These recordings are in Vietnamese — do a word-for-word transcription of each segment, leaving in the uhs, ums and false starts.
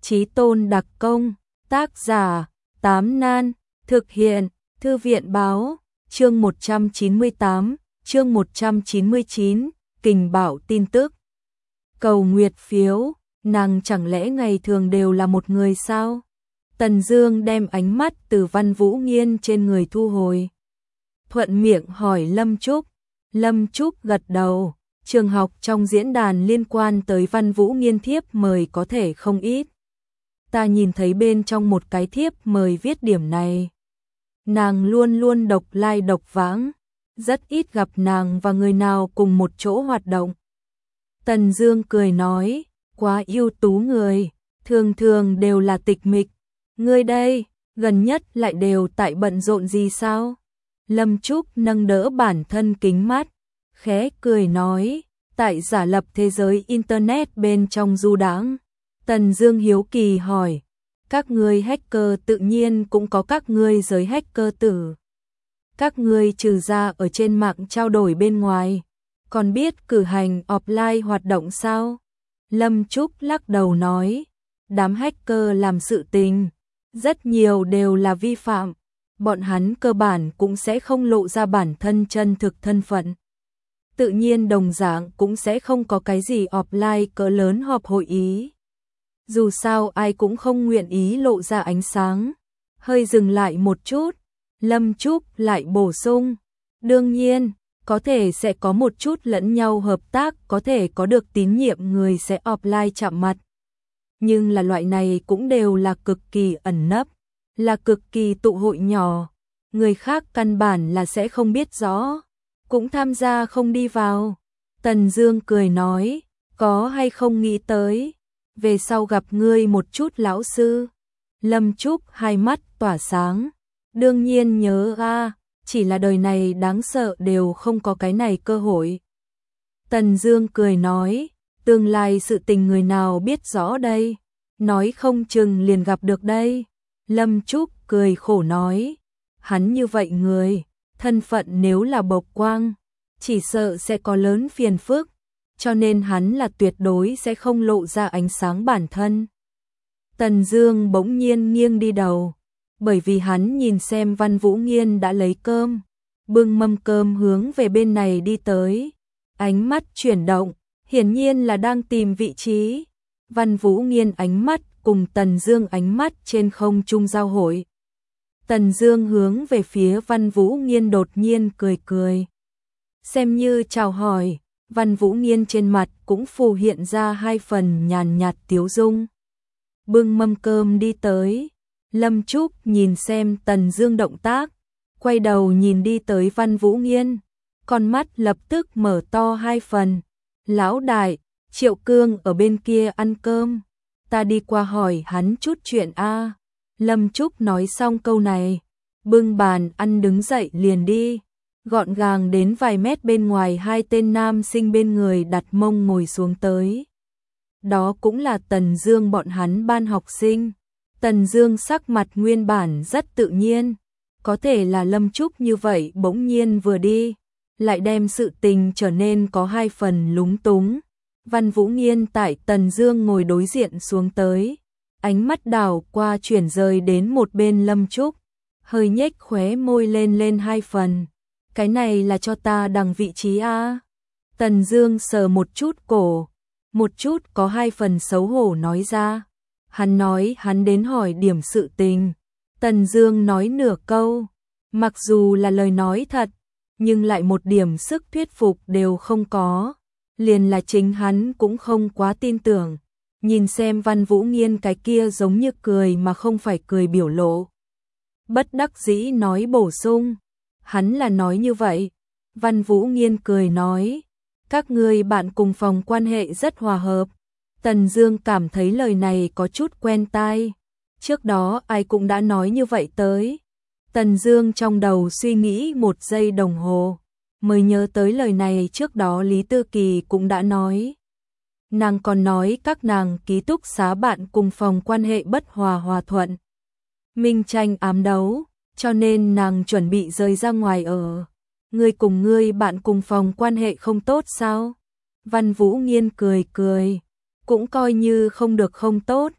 Chí tôn đặc công, tác giả, Tám Nan, thực hiện, Thư viện báo, chương một trăm chín mươi tám, chương một trăm chín mươi chín, kình bảo tin tức. Cầu nguyệt phiếu, nàng chẳng lẽ ngày thường đều là một người sao? Tần Dương đem ánh mắt từ Văn Vũ Nghiên trên người thu hồi. Thuận miệng hỏi Lâm Trúc, Lâm Trúc gật đầu, trường học trong diễn đàn liên quan tới Văn Vũ Nghiên thiếp mời có thể không ít. Ta nhìn thấy bên trong một cái thiếp mời viết điểm này. Nàng luôn luôn độc lai độc vãng, rất ít gặp nàng và người nào cùng một chỗ hoạt động. Tần Dương cười nói, quá ưu tú người, thường thường đều là tịch mịch. Ngươi đây, gần nhất lại đều tại bận rộn gì sao? Lâm Trúc nâng đỡ bản thân kính mắt, khẽ cười nói, tại giả lập thế giới Internet bên trong du đãng. Tần Dương hiếu kỳ hỏi, các ngươi hacker tự nhiên cũng có các ngươi giới hacker tử. Các ngươi trừ ra ở trên mạng trao đổi bên ngoài, còn biết cử hành offline hoạt động sao? Lâm Trúc lắc đầu nói, đám hacker làm sự tình, rất nhiều đều là vi phạm, bọn hắn cơ bản cũng sẽ không lộ ra bản thân chân thực thân phận. Tự nhiên đồng dạng cũng sẽ không có cái gì offline cỡ lớn họp hội ý. Dù sao ai cũng không nguyện ý lộ ra ánh sáng. Hơi dừng lại một chút, Lâm Trúc lại bổ sung, đương nhiên, có thể sẽ có một chút lẫn nhau hợp tác, có thể có được tín nhiệm người sẽ offline chạm mặt. Nhưng là loại này cũng đều là cực kỳ ẩn nấp, là cực kỳ tụ hội nhỏ, người khác căn bản là sẽ không biết rõ, cũng tham gia không đi vào. Tần Dương cười nói, có hay không nghĩ tới, về sau gặp ngươi một chút lão sư. Lâm Trúc hai mắt tỏa sáng, đương nhiên nhớ a, chỉ là đời này đáng sợ đều không có cái này cơ hội. Tần Dương cười nói, tương lai sự tình người nào biết rõ đây, nói không chừng liền gặp được đây. Lâm Trúc cười khổ nói, hắn như vậy người, thân phận nếu là bộc quang, chỉ sợ sẽ có lớn phiền phức, cho nên hắn là tuyệt đối sẽ không lộ ra ánh sáng bản thân. Tần Dương bỗng nhiên nghiêng đi đầu, bởi vì hắn nhìn xem Văn Vũ Nghiên đã lấy cơm, bưng mâm cơm hướng về bên này đi tới, ánh mắt chuyển động, hiển nhiên là đang tìm vị trí. Văn Vũ Nghiên ánh mắt cùng Tần Dương ánh mắt trên không trung giao hội. Tần Dương hướng về phía Văn Vũ Nghiên đột nhiên cười cười, xem như chào hỏi. Văn Vũ Nghiên trên mặt cũng phù hiện ra hai phần nhàn nhạt tiếu dung. Bưng mâm cơm đi tới, Lâm Trúc nhìn xem Tần Dương động tác, quay đầu nhìn đi tới Văn Vũ Nghiên, con mắt lập tức mở to hai phần. Lão đại, Triệu Cương ở bên kia ăn cơm, ta đi qua hỏi hắn chút chuyện a. Lâm Trúc nói xong câu này, bưng bàn ăn đứng dậy liền đi. Gọn gàng đến vài mét bên ngoài, hai tên nam sinh bên người đặt mông ngồi xuống tới. Đó cũng là Tần Dương bọn hắn ban học sinh. Tần Dương sắc mặt nguyên bản rất tự nhiên, có thể là Lâm Trúc như vậy bỗng nhiên vừa đi, lại đem sự tình trở nên có hai phần lúng túng. Văn Vũ Nghiên tại Tần Dương ngồi đối diện xuống tới, ánh mắt đảo qua chuyển rời đến một bên Lâm Trúc, hơi nhếch khóe môi lên lên hai phần. Cái này là cho ta đằng vị trí a. Tần Dương sờ một chút cổ, một chút có hai phần xấu hổ nói ra. Hắn nói hắn đến hỏi điểm sự tình. Tần Dương nói nửa câu, mặc dù là lời nói thật, nhưng lại một điểm sức thuyết phục đều không có, liền là chính hắn cũng không quá tin tưởng. Nhìn xem Văn Vũ Nghiên cái kia giống như cười mà không phải cười biểu lộ, bất đắc dĩ nói bổ sung, hắn là nói như vậy. Văn Vũ Nghiên cười nói, các ngươi bạn cùng phòng quan hệ rất hòa hợp. Tần Dương cảm thấy lời này có chút quen tai, trước đó ai cũng đã nói như vậy tới. Tần Dương trong đầu suy nghĩ một giây đồng hồ, mới nhớ tới lời này trước đó Lý Tư Kỳ cũng đã nói. Nàng còn nói các nàng ký túc xá bạn cùng phòng quan hệ bất hòa hòa thuận, minh tranh ám đấu, cho nên nàng chuẩn bị rời ra ngoài ở. Ngươi cùng ngươi bạn cùng phòng quan hệ không tốt sao? Văn Vũ Nghiên cười cười, cũng coi như không được không tốt,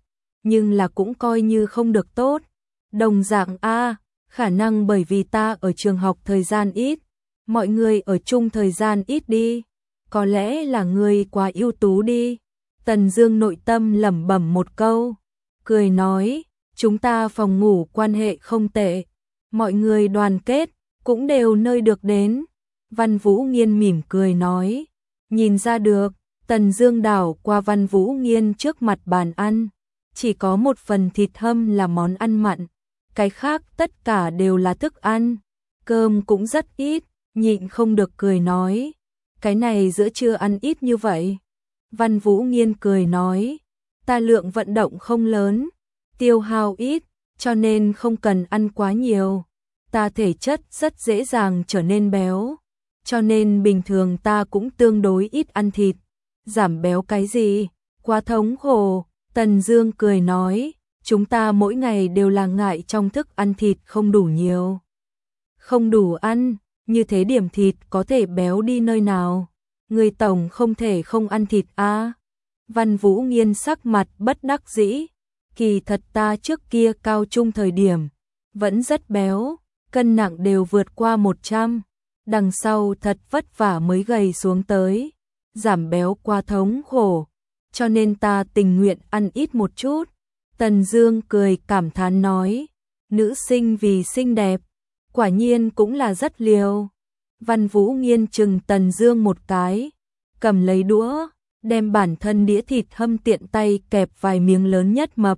nhưng là cũng coi như không được tốt. Đồng dạng a, khả năng bởi vì ta ở trường học thời gian ít, mọi người ở chung thời gian ít đi, có lẽ là người quá ưu tú đi. Tần Dương nội tâm lẩm bẩm một câu, cười nói, chúng ta phòng ngủ quan hệ không tệ, mọi người đoàn kết, cũng đều nơi được đến. Văn Vũ Nghiên mỉm cười nói, nhìn ra được. Tần Dương đảo qua Văn Vũ Nghiên trước mặt bàn ăn, chỉ có một phần thịt hâm là món ăn mặn, cái khác tất cả đều là thức ăn, cơm cũng rất ít, nhịn không được cười nói, cái này giữa trưa ăn ít như vậy. Văn Vũ Nghiên cười nói, ta lượng vận động không lớn, tiêu hao ít, cho nên không cần ăn quá nhiều, ta thể chất rất dễ dàng trở nên béo, cho nên bình thường ta cũng tương đối ít ăn thịt. Giảm béo cái gì, quá thống khổ. Tần Dương cười nói, chúng ta mỗi ngày đều là ngại trong thức ăn thịt không đủ nhiều. Không đủ ăn, như thế điểm thịt có thể béo đi nơi nào, người tổng không thể không ăn thịt a. À. Văn Vũ Nghiên sắc mặt bất đắc dĩ, kỳ thật ta trước kia cao trung thời điểm, vẫn rất béo, cân nặng đều vượt qua một trăm, đằng sau thật vất vả mới gầy xuống tới. Giảm béo quá thống khổ, cho nên ta tình nguyện ăn ít một chút. Tần Dương cười cảm thán nói, nữ sinh vì xinh đẹp, quả nhiên cũng là rất liều. Văn Vũ Nghiên chừng Tần Dương một cái, cầm lấy đũa, đem bản thân đĩa thịt hâm tiện tay kẹp vài miếng lớn nhất mập,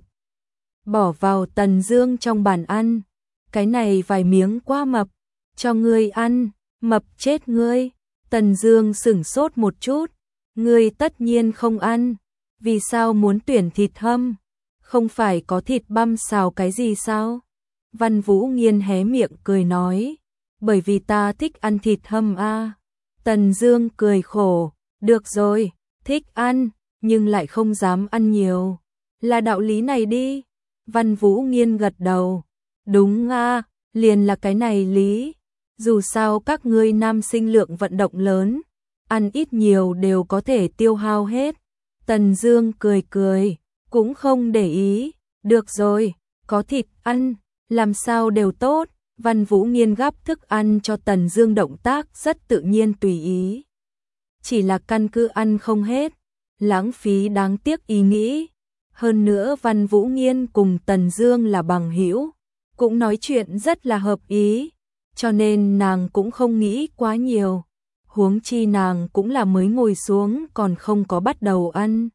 bỏ vào Tần Dương trong bàn ăn. Cái này vài miếng quá mập, cho ngươi ăn, mập chết ngươi. Tần Dương sững sốt một chút, ngươi tất nhiên không ăn, vì sao muốn tuyển thịt hâm, không phải có thịt băm xào cái gì sao? Văn Vũ Nghiên hé miệng cười nói, bởi vì ta thích ăn thịt hâm a. À. Tần Dương cười khổ, được rồi, thích ăn, nhưng lại không dám ăn nhiều, là đạo lý này đi. Văn Vũ Nghiên gật đầu, đúng a, à, liền là cái này lý. Dù sao các ngươi nam sinh lượng vận động lớn, ăn ít nhiều đều có thể tiêu hao hết. Tần Dương cười cười, cũng không để ý, được rồi, có thịt ăn, làm sao đều tốt. Văn Vũ Nghiên gắp thức ăn cho Tần Dương động tác rất tự nhiên tùy ý. Chỉ là căn cứ ăn không hết, lãng phí đáng tiếc ý nghĩ. Hơn nữa Văn Vũ Nghiên cùng Tần Dương là bằng hữu, cũng nói chuyện rất là hợp ý, cho nên nàng cũng không nghĩ quá nhiều. Huống chi nàng cũng là mới ngồi xuống còn không có bắt đầu ăn.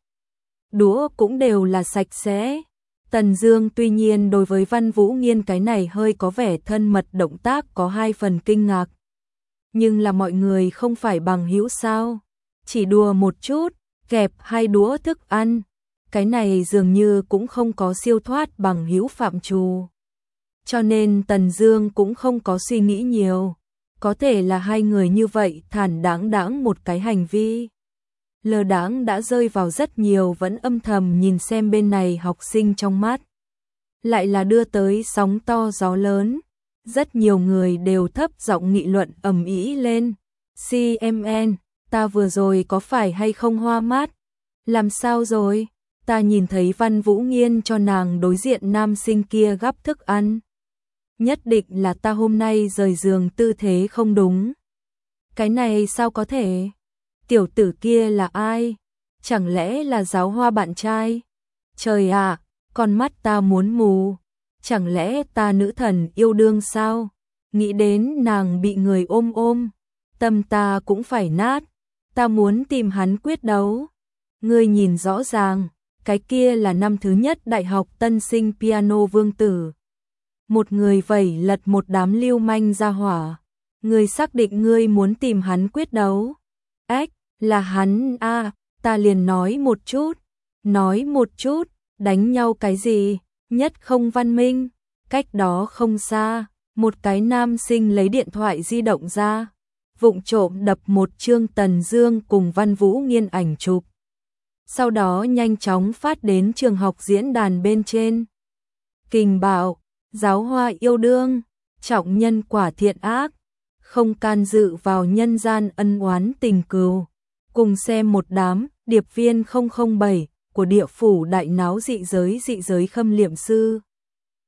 Đũa cũng đều là sạch sẽ. Tần Dương tuy nhiên đối với Văn Vũ Nghiên cái này hơi có vẻ thân mật động tác có hai phần kinh ngạc. Nhưng là mọi người không phải bằng hữu sao? Chỉ đùa một chút, kẹp hai đũa thức ăn. Cái này dường như cũng không có siêu thoát bằng hữu phạm trù. Cho nên Tần Dương cũng không có suy nghĩ nhiều. Có thể là hai người như vậy thản đáng đáng một cái hành vi. Lơ đãng đã rơi vào rất nhiều vẫn âm thầm nhìn xem bên này học sinh trong mắt. Lại là đưa tới sóng to gió lớn. Rất nhiều người đều thấp giọng nghị luận ầm ĩ lên. xê em en, ta vừa rồi có phải hay không hoa mắt? Làm sao rồi? Ta nhìn thấy Văn Vũ Nghiên cho nàng đối diện nam sinh kia gắp thức ăn. Nhất định là ta hôm nay rời giường tư thế không đúng. Cái này sao có thể? Tiểu tử kia là ai? Chẳng lẽ là giáo hoa bạn trai? Trời ạ, con mắt ta muốn mù. Chẳng lẽ ta nữ thần yêu đương sao? Nghĩ đến nàng bị người ôm ôm, tâm ta cũng phải nát. Ta muốn tìm hắn quyết đấu. Ngươi nhìn rõ ràng, cái kia là năm thứ nhất đại học tân sinh piano vương tử. Một người vẩy lật một đám lưu manh ra hỏa. Ngươi xác định ngươi muốn tìm hắn quyết đấu? Ếch, là hắn a, à, ta liền nói một chút. Nói một chút, đánh nhau cái gì? Nhất không văn minh. Cách đó không xa, một cái nam sinh lấy điện thoại di động ra, vụng trộm đập một chương Tần Dương cùng Văn Vũ Nghiên ảnh chụp. Sau đó nhanh chóng phát đến trường học diễn đàn bên trên. Kình bảo, giáo hoa yêu đương, trọng nhân quả thiện ác, không can dự vào nhân gian ân oán tình cừu. Cùng xem một đám, điệp viên không không bảy, của địa phủ đại náo dị giới dị giới khâm liệm sư.